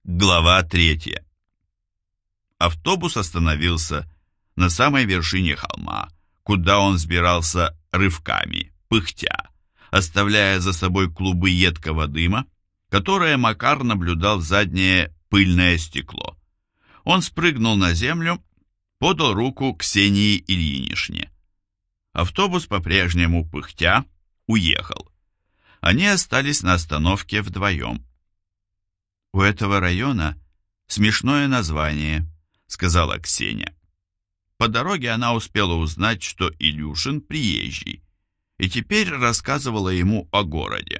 Глава 3. Автобус остановился на самой вершине холма, куда он взбирался рывками, пыхтя, оставляя за собой клубы едкого дыма, которые Макар наблюдал в заднее пыльное стекло. Он спрыгнул на землю, подал руку Ксении Ильинишне. Автобус по-прежнему пыхтя уехал. Они остались на остановке вдвоем. «У этого района смешное название», — сказала Ксения. По дороге она успела узнать, что Илюшин приезжий, и теперь рассказывала ему о городе.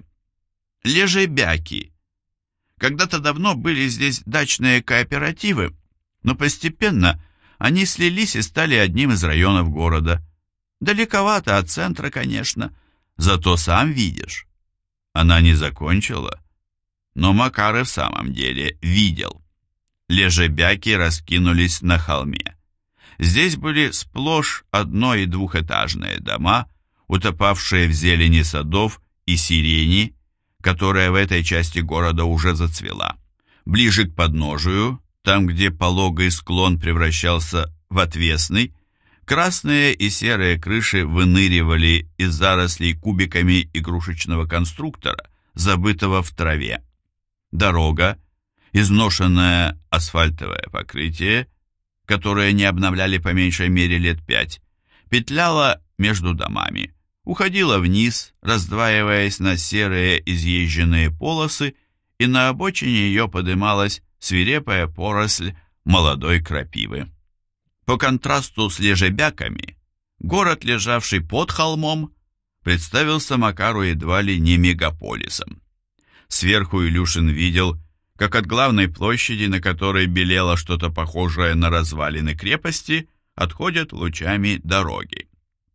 Лежебяки. Когда-то давно были здесь дачные кооперативы, но постепенно они слились и стали одним из районов города. Далековато от центра, конечно, зато сам видишь. Она не закончила, но Макар и в самом деле видел. Лежебяки раскинулись на холме. Здесь были сплошь одно- и двухэтажные дома, утопавшие в зелени садов и сирени, которая в этой части города уже зацвела. Ближе к подножию, там, где пологий склон превращался в отвесный, красные и серые крыши выныривали из зарослей кубиками игрушечного конструктора, забытого в траве. Дорога, изношенное асфальтовое покрытие, которое не обновляли по меньшей мере лет 5, петляла между домами, уходила вниз, раздваиваясь на серые изъезженные полосы, и на обочине ее подымалась свирепая поросль молодой крапивы. По контрасту с лежебяками, город, лежавший под холмом, представился Макару едва ли не мегаполисом. Сверху Илюшин видел, как от главной площади, на которой белело что-то похожее на развалины крепости, отходят лучами дороги.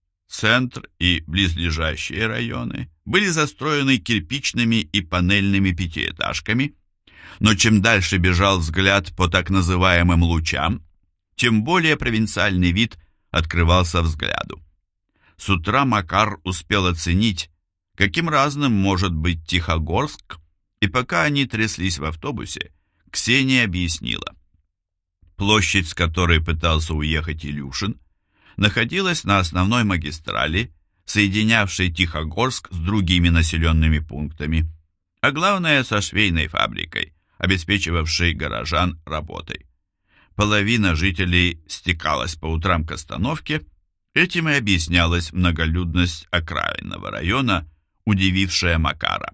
Центр и близлежащие районы были застроены кирпичными и панельными пятиэтажками, но чем дальше бежал взгляд по так называемым лучам, тем более провинциальный вид открывался взгляду. С утра Макар успел оценить, каким разным может быть Тихогорск, и пока они тряслись в автобусе, Ксения объяснила. Площадь, с которой пытался уехать Илюшин, находилась на основной магистрали, соединявшей Тихогорск с другими населенными пунктами, а главное со швейной фабрикой, обеспечивавшей горожан работой. Половина жителей стекалась по утрам к остановке, этим и объяснялась многолюдность окраинного района, удивившая Макара.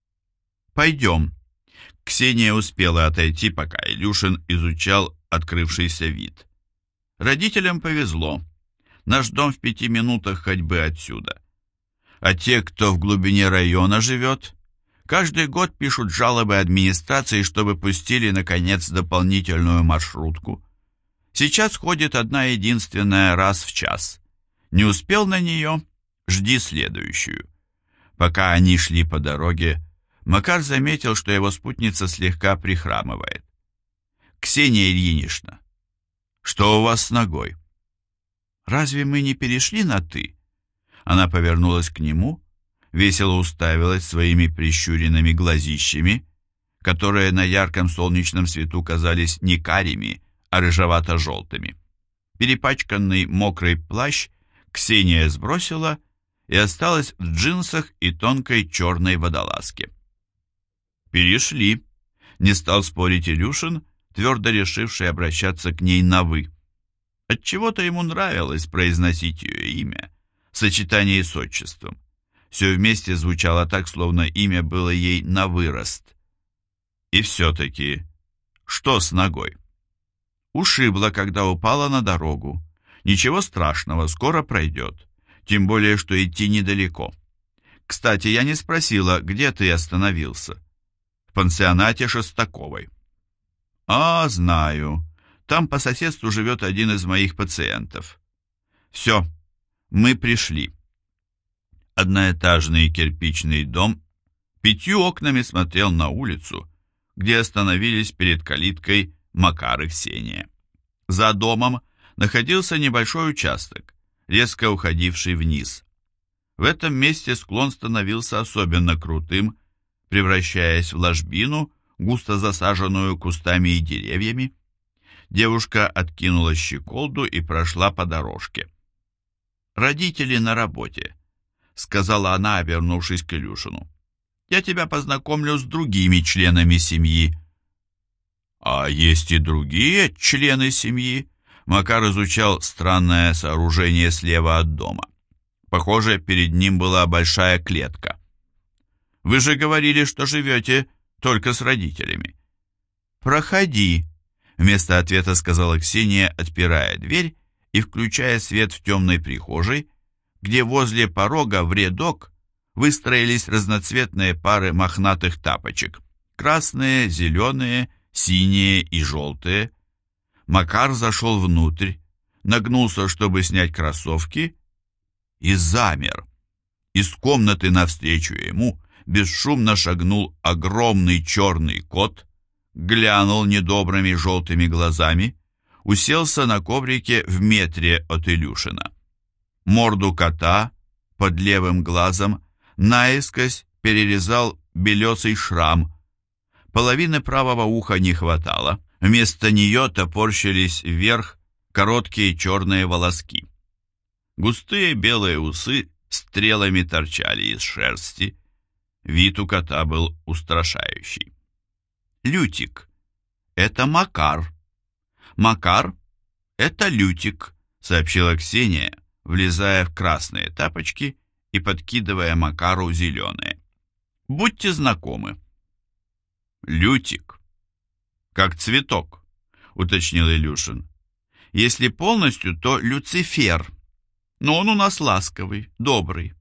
«Пойдем». Ксения успела отойти, пока Илюшин изучал открывшийся вид. Родителям повезло. Наш дом в 5 минутах ходьбы отсюда. А те, кто в глубине района живет, каждый год пишут жалобы администрации, чтобы пустили, наконец, дополнительную маршрутку. Сейчас ходит одна единственная раз в час. Не успел на нее, жди следующую. Пока они шли по дороге, Макар заметил, что его спутница слегка прихрамывает. «Ксения Ильинична, что у вас с ногой?» «Разве мы не перешли на «ты»?» Она повернулась к нему, весело уставилась своими прищуренными глазищами, которые на ярком солнечном свету казались не карими, а рыжевато-желтыми. Перепачканный мокрый плащ Ксения сбросила и осталась в джинсах и тонкой черной водолазке. «Перешли», — не стал спорить Илюшин, твердо решивший обращаться к ней на «вы». Отчего-то ему нравилось произносить ее имя в сочетании с отчеством. Все вместе звучало так, словно имя было ей на вырост. И все-таки, что с ногой? Ушибла, когда упала на дорогу. Ничего страшного, скоро пройдет. Тем более, что идти недалеко. Кстати, я не спросила, где ты остановился. В пансионате Шестаковой. А, знаю. Там по соседству живет один из моих пациентов. Все, мы пришли. Одноэтажный кирпичный дом 5 окнами смотрел на улицу, где остановились перед калиткой Макар и Ксения. За домом находился небольшой участок, резко уходивший вниз. В этом месте склон становился особенно крутым, превращаясь в ложбину, густо засаженную кустами и деревьями. Девушка откинула щеколду и прошла по дорожке. «Родители на работе», — сказала она, обернувшись к Илюшину. «Я тебя познакомлю с другими членами семьи». «А есть и другие члены семьи?» Макар изучал странное сооружение слева от дома. Похоже, перед ним была большая клетка. «Вы же говорили, что живете только с родителями». «Проходи», — вместо ответа сказала Ксения, отпирая дверь и включая свет в темной прихожей, где возле порога в рядок выстроились разноцветные пары мохнатых тапочек. Красные, зеленые, синие и желтые. Макар зашел внутрь, нагнулся, чтобы снять кроссовки, и замер. Из комнаты навстречу ему бесшумно шагнул огромный черный кот, глянул недобрыми желтыми глазами, уселся на коврике в метре от Илюшина. Морду кота под левым глазом наискось перерезал белесый шрам. Половины правого уха не хватало, вместо нее топорщились вверх короткие черные волоски. Густые белые усы стрелами торчали из шерсти. Вид у кота был устрашающий. «Лютик, это Макар. Макар, это Лютик», — сообщила Ксения, влезая в красные тапочки и подкидывая Макару зеленые. «Будьте знакомы». «Лютик, как цветок», — уточнил Илюшин. «Если полностью, то Люцифер, но он у нас ласковый, добрый».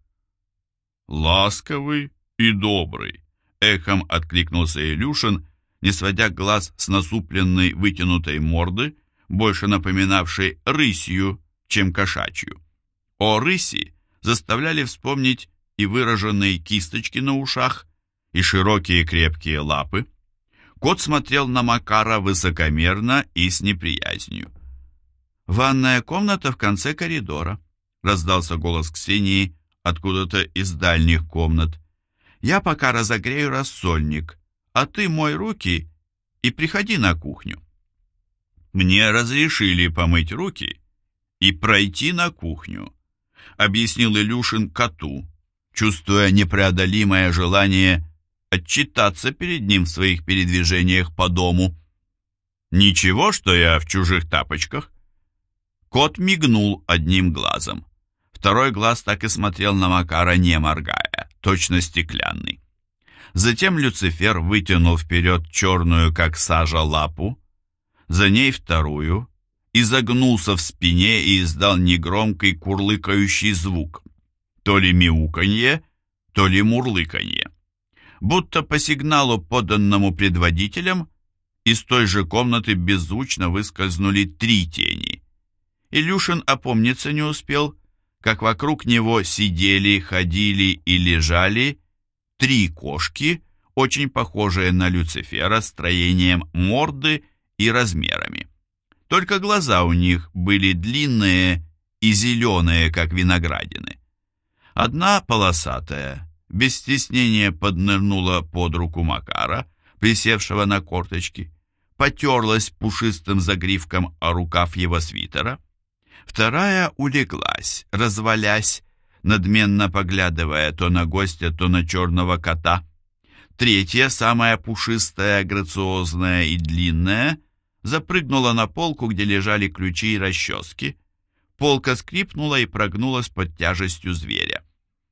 «Ласковый и добрый», — эхом откликнулся Илюшин, не сводя глаз с насупленной вытянутой морды, больше напоминавшей рысью, чем кошачью. О рыси заставляли вспомнить и выраженные кисточки на ушах, и широкие крепкие лапы. Кот смотрел на Макара высокомерно и с неприязнью. «Ванная комната в конце коридора», — раздался голос Ксении откуда-то из дальних комнат. «Я пока разогрею рассольник, а ты мой руки и приходи на кухню». «Мне разрешили помыть руки и пройти на кухню», — объяснил Илюшин коту, чувствуя непреодолимое желание отчитаться перед ним в своих передвижениях по дому. «Ничего, что я в чужих тапочках?» Кот мигнул одним глазом. Второй глаз так и смотрел на Макара, не моргая, точно стеклянный. Затем Люцифер вытянул вперед черную, как сажа, лапу, за ней вторую, изогнулся в спине и издал негромкий курлыкающий звук. То ли мяуканье, то ли мурлыканье. Будто по сигналу, поданному предводителем, из той же комнаты беззвучно выскользнули 3 тени. Илюшин опомниться не успел, как вокруг него сидели, ходили и лежали 3 кошки, очень похожие на Люцифера строением морды и размерами. Только глаза у них были длинные и зеленые, как виноградины. Одна полосатая, без стеснения поднырнула под руку Макара, присевшего на корточки, потерлась пушистым загривком о рукав его свитера. Вторая улеглась, развалясь, надменно поглядывая то на гостя, то на черного кота. Третья, самая пушистая, грациозная и длинная, запрыгнула на полку, где лежали ключи и расчески. Полка скрипнула и прогнулась под тяжестью зверя.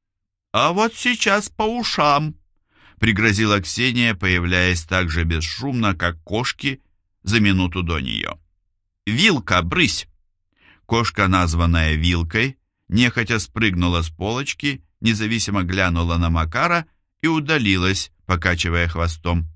«А вот сейчас по ушам», — пригрозила Ксения, появляясь так же бесшумно, как кошки за минуту до нее. «Вилка, брысь!» Кошка, названная Вилкой, нехотя спрыгнула с полочки, независимо глянула на Макара и удалилась, покачивая хвостом.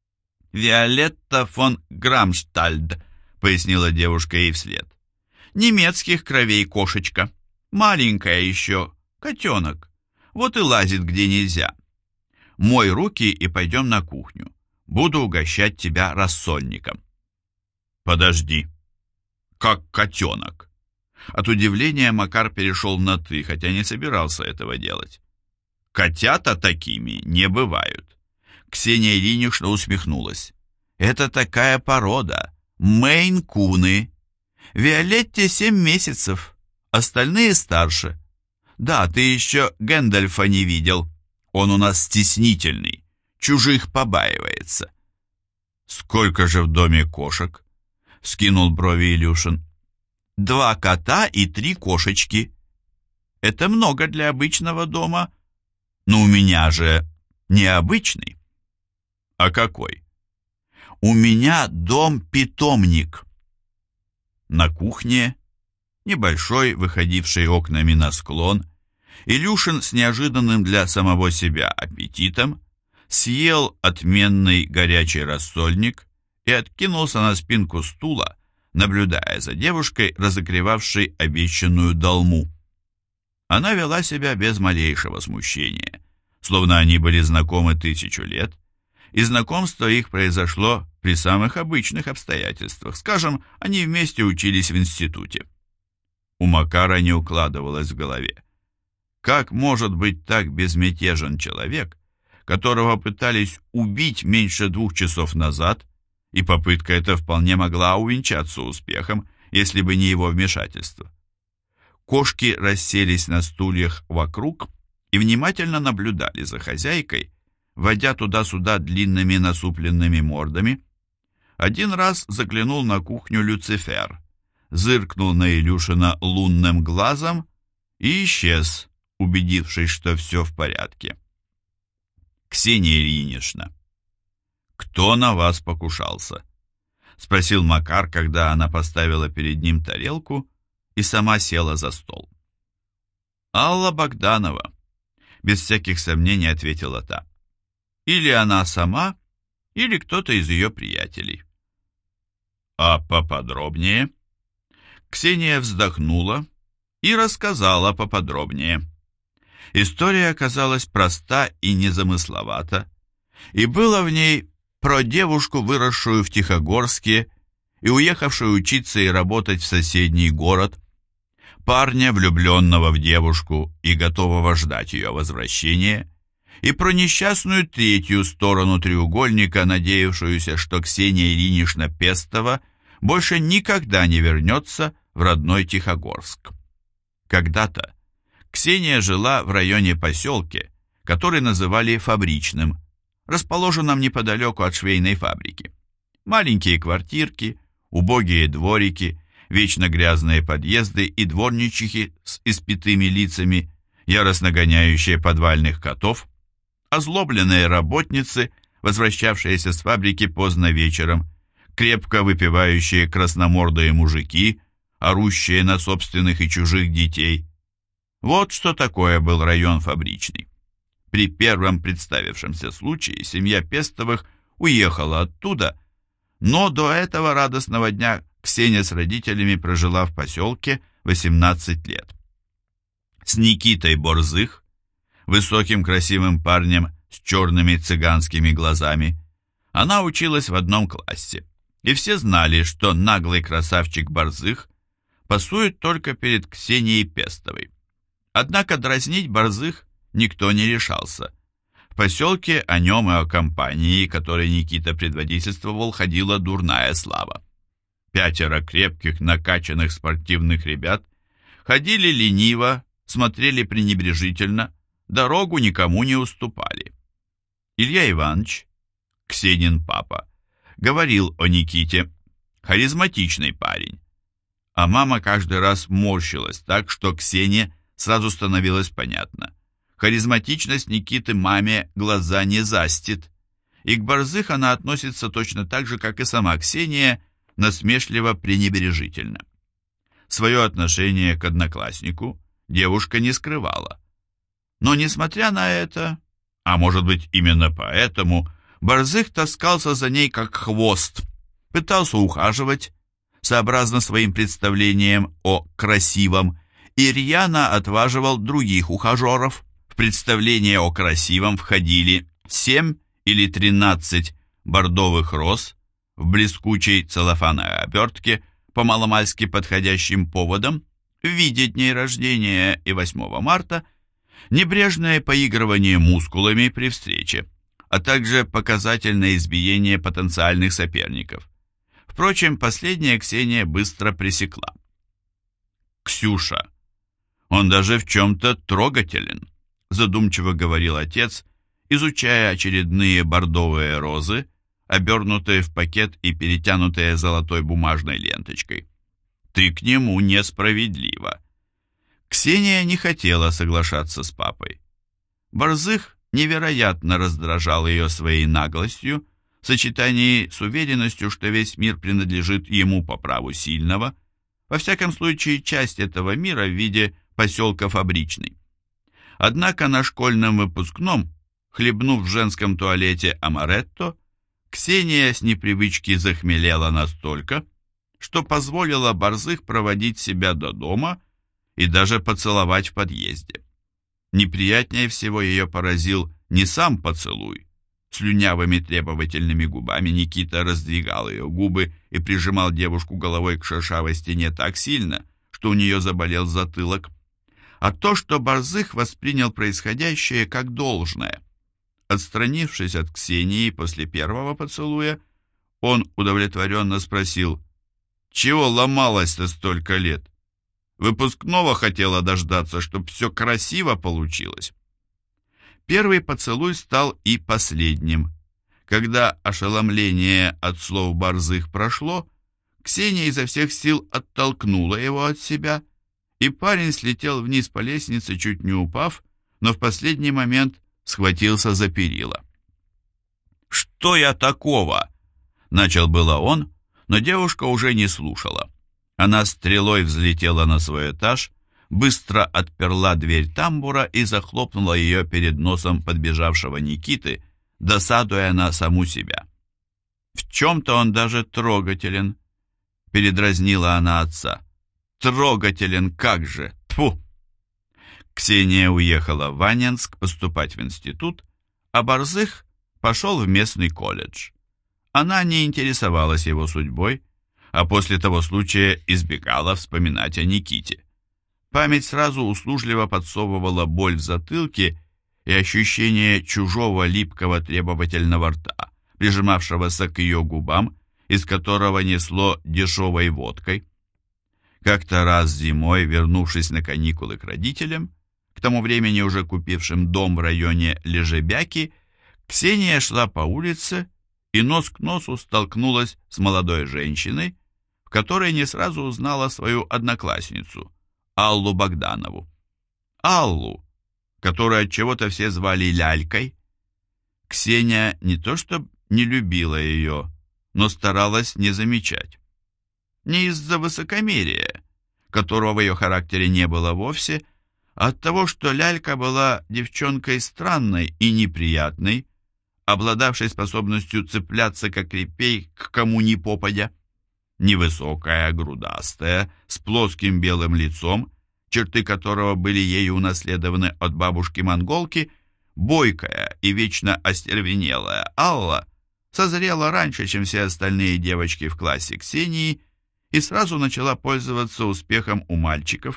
«Виолетта фон Грамштальд», — пояснила девушка ей вслед. «Немецких кровей кошечка. Маленькая еще, котенок. Вот и лазит где нельзя. Мой руки и пойдем на кухню. Буду угощать тебя рассольником». «Подожди. Как котенок?» От удивления Макар перешел на «ты», хотя не собирался этого делать. «Котята такими не бывают». Ксения Ильинична усмехнулась. «Это такая порода. Мейн-куны. Виолетте 7 месяцев, остальные старше. Да, ты еще Гэндальфа не видел. Он у нас стеснительный, чужих побаивается». «Сколько же в доме кошек?» — вскинул брови Илюшин. 2 кота и 3 кошечки. Это много для обычного дома, но у меня же необычный». «А какой?» «У меня дом-питомник». На кухне, небольшой, выходивший окнами на склон, Илюшин с неожиданным для самого себя аппетитом съел отменный горячий рассольник и откинулся на спинку стула, наблюдая за девушкой, разогревавшей обещанную долму. Она вела себя без малейшего смущения, словно они были знакомы 1000 лет, и знакомство их произошло при самых обычных обстоятельствах. Скажем, они вместе учились в институте. У Макара не укладывалось в голове. Как может быть так безмятежен человек, которого пытались убить меньше 2 часов назад, и попытка эта вполне могла увенчаться успехом, если бы не его вмешательство? Кошки расселись на стульях вокруг и внимательно наблюдали за хозяйкой, водя туда-сюда длинными насупленными мордами. Один раз заглянул на кухню Люцифер, зыркнул на Илюшина лунным глазом и исчез, убедившись, что все в порядке. «Ксения Ильинична, кто на вас покушался?» — спросил Макар, когда она поставила перед ним тарелку и сама села за стол. «Алла Богданова», — без всяких сомнений ответила та. «Или она сама, или кто-то из ее приятелей». «А поподробнее?» Ксения вздохнула и рассказала поподробнее. История оказалась проста и незамысловата, и было в ней про девушку, выросшую в Тихогорске и уехавшую учиться и работать в соседний город, парня, влюбленного в девушку и готового ждать ее возвращения, и про несчастную третью сторону треугольника, надеявшуюся, что Ксения Ильинична Пестова больше никогда не вернется в родной Тихогорск. Когда-то Ксения жила в районе поселке, который называли Фабричным, расположенном неподалеку от швейной фабрики. Маленькие квартирки, убогие дворики, вечно грязные подъезды и дворничихи с испитыми лицами, яростно гоняющие подвальных котов, озлобленные работницы, возвращавшиеся с фабрики поздно вечером, крепко выпивающие красномордые мужики, орущие на собственных и чужих детей. Вот что такое был район Фабричный. При первом представившемся случае семья Пестовых уехала оттуда, но до этого радостного дня Ксения с родителями прожила в поселке 18 лет. С Никитой Борзых, высоким красивым парнем с черными цыганскими глазами, она училась в одном классе, и все знали, что наглый красавчик Борзых пасует только перед Ксенией Пестовой. Однако дразнить Борзых никто не решался. В поселке о нем и о компании, которой Никита предводительствовал, ходила дурная слава. 5 крепких, накачанных спортивных ребят ходили лениво, смотрели пренебрежительно, дорогу никому не уступали. Илья Иванович, Ксенин папа, говорил о Никите: харизматичный парень. А мама каждый раз морщилась так, что Ксения сразу становилось понятно. Харизматичность Никиты маме глаза не застит, и к Борзых она относится точно так же, как и сама Ксения, насмешливо-пренебрежительно. Свое отношение к однокласснику девушка не скрывала. Но, несмотря на это, а может быть именно поэтому, Борзых таскался за ней как хвост, пытался ухаживать, сообразно своим представлениям о красивом, и рьяно отваживал других ухажеров. В представление о красивом входили 7 или 13 бордовых роз в блескучей целлофановой обертке по маломальски подходящим поводам в виде дней рождения и 8 марта, небрежное поигрывание мускулами при встрече, а также показательное избиение потенциальных соперников. Впрочем, последнее Ксения быстро пресекла. «Ксюша, он даже в чем-то трогателен», задумчиво говорил отец, изучая очередные бордовые розы, обернутые в пакет и перетянутые золотой бумажной ленточкой. «Ты к нему несправедлива». Ксения не хотела соглашаться с папой. Борзых невероятно раздражал ее своей наглостью, в сочетании с уверенностью, что весь мир принадлежит ему по праву сильного, во всяком случае часть этого мира в виде поселка Фабричный. Однако на школьном выпускном, хлебнув в женском туалете амаретто, Ксения с непривычки захмелела настолько, что позволила Борзых проводить себя до дома и даже поцеловать в подъезде. Неприятнее всего ее поразил не сам поцелуй. Слюнявыми требовательными губами Никита раздвигал ее губы и прижимал девушку головой к шершавой стене так сильно, что у нее заболел затылок, а то, что Борзых воспринял происходящее как должное. Отстранившись от Ксении после первого поцелуя, он удовлетворенно спросил: «Чего ломалась-то столько лет? Выпускного хотела дождаться, чтоб все красиво получилось». Первый поцелуй стал и последним. Когда ошеломление от слов Борзых прошло, Ксения изо всех сил оттолкнула его от себя, и парень слетел вниз по лестнице, чуть не упав, но в последний момент схватился за перила. «Что я такого?» — начал было он, но девушка уже не слушала. Она стрелой взлетела на свой этаж, быстро отперла дверь тамбура и захлопнула ее перед носом подбежавшего Никиты, досадуя на саму себя. «В чем-то он даже трогателен», — передразнила она отца. «Трогателен, как же! Тьфу!» Ксения уехала в Анненск поступать в институт, а Борзых пошел в местный колледж. Она не интересовалась его судьбой, а после того случая избегала вспоминать о Никите. Память сразу услужливо подсовывала боль в затылке и ощущение чужого липкого требовательного рта, прижимавшегося к ее губам, из которого несло дешевой водкой. Как-то раз зимой, вернувшись на каникулы к родителям, к тому времени уже купившим дом в районе Лежебяки, Ксения шла по улице и нос к носу столкнулась с молодой женщиной, в которой не сразу узнала свою одноклассницу, Аллу Богданову. Аллу, которую от чего-то все звали Лялькой. Ксения не то что не любила ее, но старалась не замечать. Не из-за высокомерия, которого в ее характере не было вовсе, а от того, что Лялька была девчонкой странной и неприятной, обладавшей способностью цепляться как репей к кому ни попадя. Невысокая, грудастая, с плоским белым лицом, черты которого были ею унаследованы от бабушки-монголки, бойкая и вечно остервенелая Алла созрела раньше, чем все остальные девочки в классе Ксении, и сразу начала пользоваться успехом у мальчиков.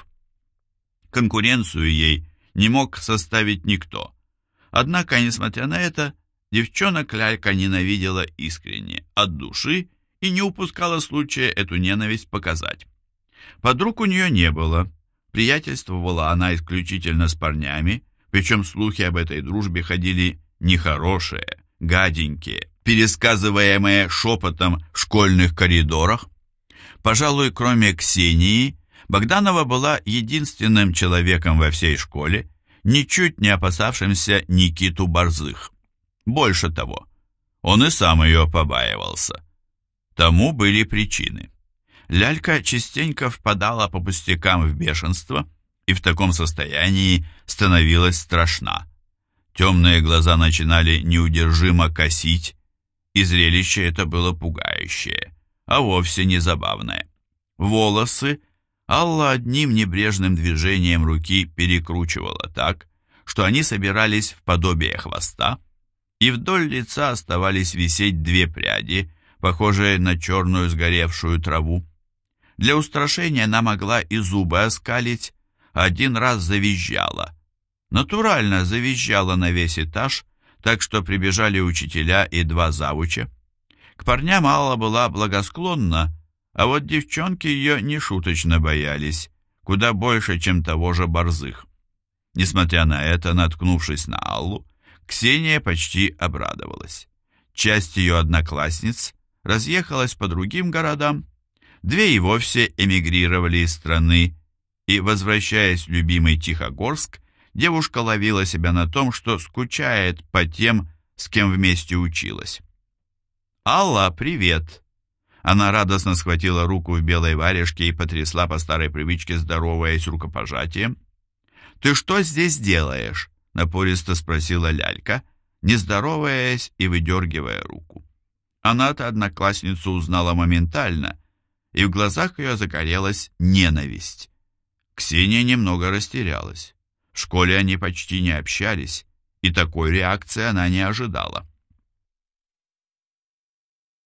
Конкуренцию ей не мог составить никто. Однако, несмотря на это, девчонок Лялька ненавидела искренне, от души, и не упускала случая эту ненависть показать. Подруг у нее не было. Приятельствовала она исключительно с парнями, причем слухи об этой дружбе ходили нехорошие, гаденькие, пересказываемые шепотом в школьных коридорах. Пожалуй, кроме Ксении, Богданова была единственным человеком во всей школе, ничуть не опасавшимся Никиту Борзых. Больше того, он и сам ее побаивался. Тому были причины. Лялька частенько впадала по пустякам в бешенство и в таком состоянии становилась страшна. Темные глаза начинали неудержимо косить, и зрелище это было пугающее, а вовсе не забавное. Волосы Алла одним небрежным движением руки перекручивала так, что они собирались в подобие хвоста, и вдоль лица оставались висеть две пряди, похожие на черную сгоревшую траву. Для устрашения она могла и зубы оскалить, один раз завизжала. Натурально завизжала на весь этаж, так что прибежали учителя и два завуча. К парням Алла была благосклонна, а вот девчонки ее нешуточно боялись, куда больше, чем того же Борзых. Несмотря на это, наткнувшись на Аллу, Ксения почти обрадовалась. Часть ее одноклассниц разъехалась по другим городам, две и вовсе эмигрировали из страны, и, возвращаясь в любимый Тихогорск, девушка ловила себя на том, что скучает по тем, с кем вместе училась. «Алла, привет!» Она радостно схватила руку в белой варежке и потрясла по старой привычке, здороваясь рукопожатием. «Ты что здесь делаешь?» — напористо спросила лялька, не здороваясь и выдергивая руку. Она-то одноклассницу узнала моментально, и в глазах ее загорелась ненависть. Ксения немного растерялась. В школе они почти не общались, и такой реакции она не ожидала.